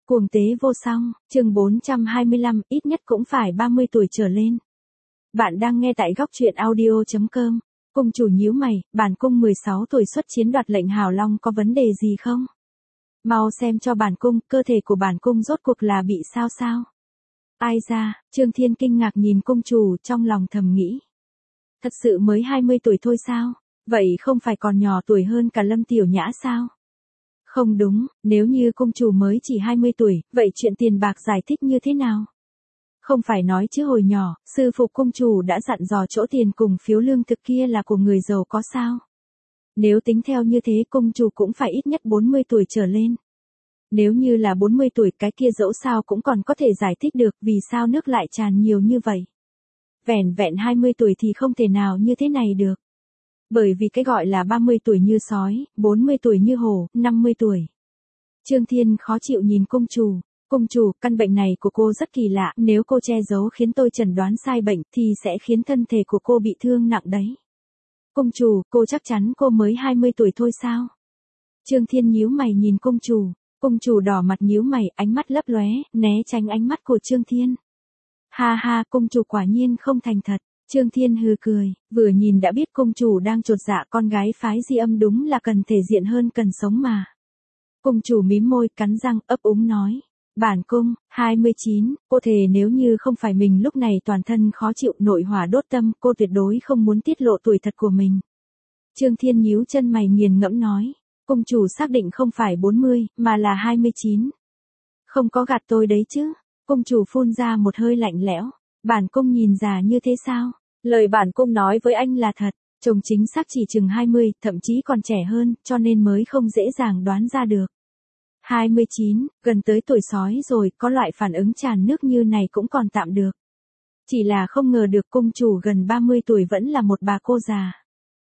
Cuồng tế vô song, chương 425, ít nhất cũng phải 30 tuổi trở lên. Bạn đang nghe tại góc truyện audio.com. Cung chủ nhíu mày, bản cung 16 tuổi xuất chiến đoạt lệnh Hào Long có vấn đề gì không? Mau xem cho bản cung, cơ thể của bản cung rốt cuộc là bị sao? Ai ra, Trương Thiên kinh ngạc nhìn cung chủ trong lòng thầm nghĩ. Thật sự mới 20 tuổi thôi sao? Vậy không phải còn nhỏ tuổi hơn cả Lâm Tiểu Nhã sao? Không đúng, nếu như cung chủ mới chỉ 20 tuổi, vậy chuyện tiền bạc giải thích như thế nào? Không phải nói chứ hồi nhỏ, sư phụ cung chủ đã dặn dò chỗ tiền cùng phiếu lương thực kia là của người giàu có sao? Nếu tính theo như thế cung chủ cũng phải ít nhất 40 tuổi trở lên. Nếu như là 40 tuổi cái kia dẫu sao cũng còn có thể giải thích được vì sao nước lại tràn nhiều như vậy. Vẻn vẹn 20 tuổi thì không thể nào như thế này được. Bởi vì cái gọi là 30 tuổi như sói, 40 tuổi như hổ, 50 tuổi. Trương Thiên khó chịu nhìn cung chủ. Cung chủ, căn bệnh này của cô rất kỳ lạ, nếu cô che giấu khiến tôi chẩn đoán sai bệnh thì sẽ khiến thân thể của cô bị thương nặng đấy. Cung chủ, cô chắc chắn cô mới 20 tuổi thôi sao? Trương Thiên nhíu mày nhìn cung chủ. Cung chủ đỏ mặt nhíu mày, ánh mắt lấp lóe, né tránh ánh mắt của Trương Thiên. Ha ha, cung chủ quả nhiên không thành thật. Trương Thiên hừ cười, vừa nhìn đã biết cung chủ đang chột dạ, con gái phái Di Âm đúng là cần thể diện hơn cần sống mà. Cung chủ mím môi cắn răng ấp úng nói. Bản cung, 29, cô thề nếu như không phải mình lúc này toàn thân khó chịu nội hỏa đốt tâm, cô tuyệt đối không muốn tiết lộ tuổi thật của mình. Trương Thiên nhíu chân mày nghiền ngẫm nói. Cung chủ xác định không phải 40, mà là 29. Không có gạt tôi đấy chứ. Cung chủ phun ra một hơi lạnh lẽo. Bản cung nhìn già như thế sao? Lời bản cung nói với anh là thật. Chồng chính xác chỉ chừng 20, thậm chí còn trẻ hơn, cho nên mới không dễ dàng đoán ra được. 29, gần tới tuổi sói rồi, có loại phản ứng tràn nước như này cũng còn tạm được. Chỉ là không ngờ được cung chủ gần 30 tuổi vẫn là một bà cô già.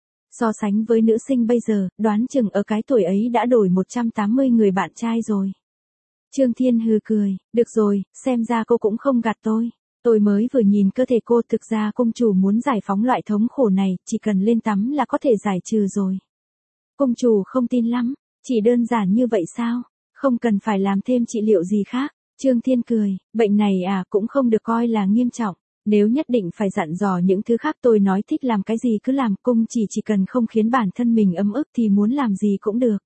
So sánh với nữ sinh bây giờ, đoán chừng ở cái tuổi ấy đã đổi 180 người bạn trai rồi. Trương Thiên hừ cười, được rồi, xem ra cô cũng không gạt tôi. Tôi mới vừa nhìn cơ thể cô, thực ra cung chủ muốn giải phóng loại thống khổ này, chỉ cần lên tắm là có thể giải trừ rồi. Cung chủ không tin lắm, chỉ đơn giản như vậy sao? Không cần phải làm thêm trị liệu gì khác. Trương Thiên cười, bệnh này cũng không được coi là nghiêm trọng. Nếu nhất định phải dặn dò những thứ khác tôi nói thích làm cái gì cứ làm, cung chỉ cần không khiến bản thân mình ấm ức thì muốn làm gì cũng được.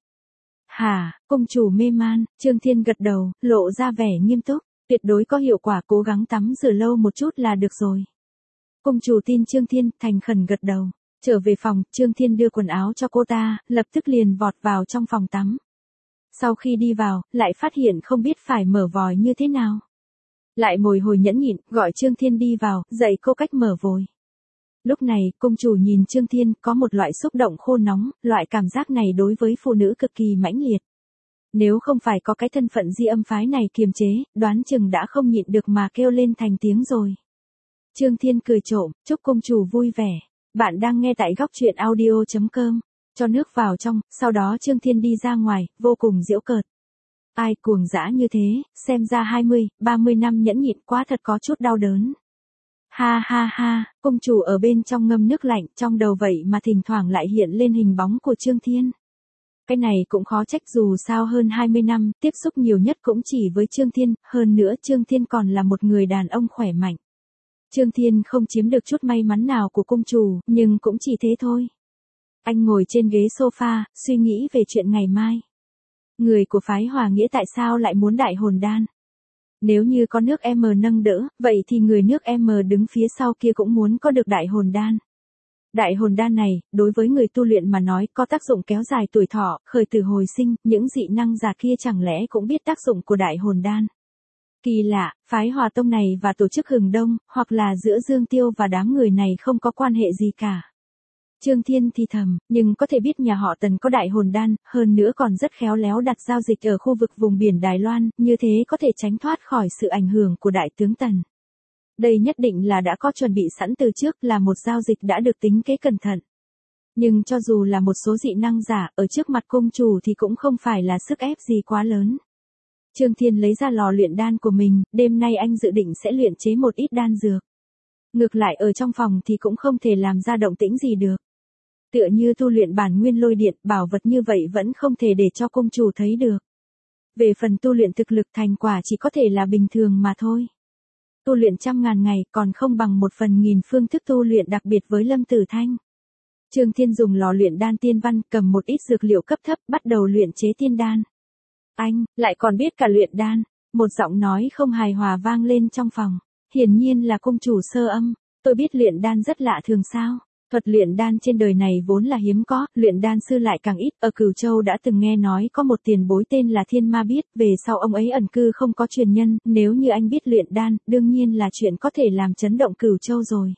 Hả, cung chủ mê man, Trương Thiên gật đầu, lộ ra vẻ nghiêm túc, tuyệt đối có hiệu quả, cố gắng tắm rửa lâu một chút là được rồi. Cung chủ tin Trương Thiên, thành khẩn gật đầu. Trở về phòng, Trương Thiên đưa quần áo cho cô ta, lập tức liền vọt vào trong phòng tắm. Sau khi đi vào, lại phát hiện không biết phải mở vòi như thế nào. Lại bồi hồi nhẫn nhịn, gọi Trương Thiên đi vào, dạy cô cách mở vòi. Lúc này, cung chủ nhìn Trương Thiên, có một loại xúc động khô nóng, loại cảm giác này đối với phụ nữ cực kỳ mãnh liệt. Nếu không phải có cái thân phận Di Âm phái này kiềm chế, đoán chừng đã không nhịn được mà kêu lên thành tiếng rồi. Trương Thiên cười trộm, chúc cung chủ vui vẻ. Bạn đang nghe tại góc truyện audio.com. Cho nước vào trong, sau đó Trương Thiên đi ra ngoài, vô cùng giễu cợt. Ai cuồng dã như thế, xem ra 20, 30 năm nhẫn nhịn quá thật có chút đau đớn. Ha ha ha, cung chủ ở bên trong ngâm nước lạnh, trong đầu vậy mà thỉnh thoảng lại hiện lên hình bóng của Trương Thiên. Cái này cũng khó trách, dù sao hơn 20 năm, tiếp xúc nhiều nhất cũng chỉ với Trương Thiên, hơn nữa Trương Thiên còn là một người đàn ông khỏe mạnh. Trương Thiên không chiếm được chút may mắn nào của cung chủ, nhưng cũng chỉ thế thôi. Anh ngồi trên ghế sofa, suy nghĩ về chuyện ngày mai. Người của phái Hòa Nghĩa tại sao lại muốn đại hồn đan? Nếu như có nước M nâng đỡ, vậy thì người nước M đứng phía sau kia cũng muốn có được đại hồn đan. Đại hồn đan này, đối với người tu luyện mà nói có tác dụng kéo dài tuổi thọ, khởi tử hồi sinh, những dị năng giả kia chẳng lẽ cũng biết tác dụng của đại hồn đan. Kỳ lạ, phái Hòa Tông này và tổ chức Hừng Đông, hoặc là giữa Dương Tiêu và đám người này không có quan hệ gì cả. Trương Thiên thì thầm, nhưng có thể biết nhà họ Tần có đại hồn đan, hơn nữa còn rất khéo léo đặt giao dịch ở khu vực vùng biển Đài Loan, như thế có thể tránh thoát khỏi sự ảnh hưởng của đại tướng Tần. Đây nhất định là đã có chuẩn bị sẵn từ trước, là một giao dịch đã được tính kế cẩn thận. Nhưng cho dù là một số dị năng giả, ở trước mặt cung chủ thì cũng không phải là sức ép gì quá lớn. Trương Thiên lấy ra lò luyện đan của mình, đêm nay anh dự định sẽ luyện chế một ít đan dược. Ngược lại ở trong phòng thì cũng không thể làm ra động tĩnh gì được. Tựa như tu luyện bản nguyên lôi điện, bảo vật như vậy vẫn không thể để cho cung chủ thấy được. Về phần tu luyện thực lực thành quả chỉ có thể là bình thường mà thôi. Tu luyện trăm ngàn ngày còn không bằng một phần nghìn phương thức tu luyện đặc biệt với Lâm Tử Thanh. Trương Thiên dùng lò luyện đan tiên văn cầm một ít dược liệu cấp thấp bắt đầu luyện chế tiên đan. Anh, lại còn biết cả luyện đan. Một giọng nói không hài hòa vang lên trong phòng. Hiển nhiên là cung chủ Sơ Âm. Tôi biết luyện đan rất lạ thường sao. Thuật luyện đan trên đời này vốn là hiếm có, luyện đan sư lại càng ít. Ở Cửu Châu đã từng nghe nói có một tiền bối tên là Thiên Ma Biết, về sau ông ấy ẩn cư không có truyền nhân, nếu như anh biết luyện đan, đương nhiên là chuyện có thể làm chấn động Cửu Châu rồi.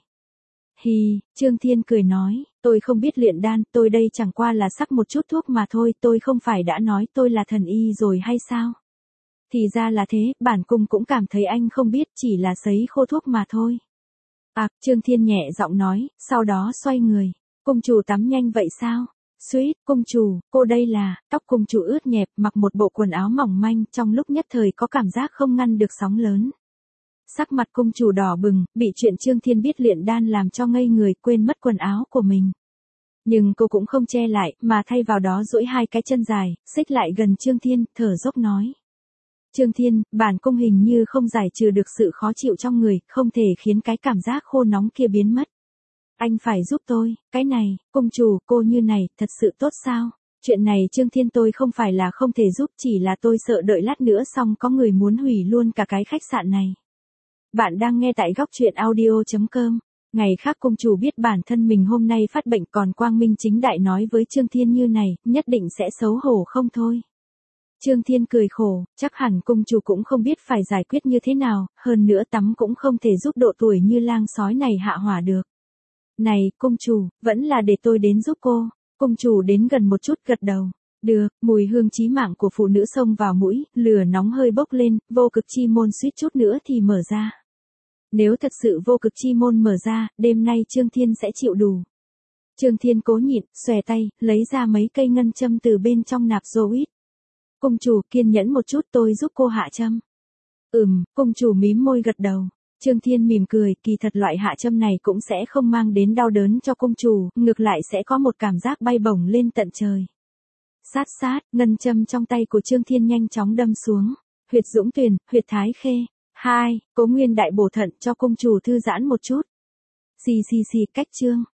Hì, Trương Thiên cười nói, tôi không biết luyện đan, tôi đây chẳng qua là sắc một chút thuốc mà thôi, tôi không phải đã nói tôi là thần y rồi hay sao? Thì ra là thế, bản cung cũng cảm thấy anh không biết, chỉ là sấy khô thuốc mà thôi. À, Trương Thiên nhẹ giọng nói, sau đó xoay người. Cung chủ tắm nhanh vậy sao? Suýt, cung chủ, cô đây là, tóc cung chủ ướt nhẹp, mặc một bộ quần áo mỏng manh, trong lúc nhất thời có cảm giác không ngăn được sóng lớn. Sắc mặt cung chủ đỏ bừng, bị chuyện Trương Thiên biết luyện đan làm cho ngây người, quên mất quần áo của mình. Nhưng cô cũng không che lại, mà thay vào đó duỗi hai cái chân dài, xích lại gần Trương Thiên, thở dốc nói. Trương Thiên, bản cung hình như không giải trừ được sự khó chịu trong người, không thể khiến cái cảm giác khô nóng kia biến mất. Anh phải giúp tôi, cái này, cung chủ, cô như này, thật sự tốt sao? Chuyện này Trương Thiên tôi không phải là không thể giúp, chỉ là tôi sợ đợi lát nữa xong có người muốn hủy luôn cả cái khách sạn này. Bạn đang nghe tại góc truyện audio.com. Ngày khác cung chủ biết bản thân mình hôm nay phát bệnh còn quang minh chính đại nói với Trương Thiên như này, nhất định sẽ xấu hổ không thôi. Trương Thiên cười khổ, chắc hẳn cung chủ cũng không biết phải giải quyết như thế nào, hơn nữa tắm cũng không thể giúp độ tuổi như lang sói này hạ hỏa được. Này, cung chủ, vẫn là để tôi đến giúp cô. Cung chủ đến gần một chút gật đầu. Được, mùi hương chí mạng của phụ nữ xông vào mũi, lửa nóng hơi bốc lên, vô cực chi môn suýt chút nữa thì mở ra. Nếu thật sự vô cực chi môn mở ra, đêm nay Trương Thiên sẽ chịu đủ. Trương Thiên cố nhịn, xòe tay, lấy ra mấy cây ngân châm từ bên trong nạp Zoit. Cung chủ kiên nhẫn một chút tôi giúp cô hạ châm. Cung chủ mím môi gật đầu. Trương Thiên mỉm cười, kỳ thật loại hạ châm này cũng sẽ không mang đến đau đớn cho cung chủ, ngược lại sẽ có một cảm giác bay bổng lên tận trời. Sát sát, ngân châm trong tay của Trương Thiên nhanh chóng đâm xuống. Huyệt Dũng Tuyền, huyệt Thái Khê. 2. Cố Nguyên đại bổ thận cho cung chủ thư giãn một chút. Xì cách chương.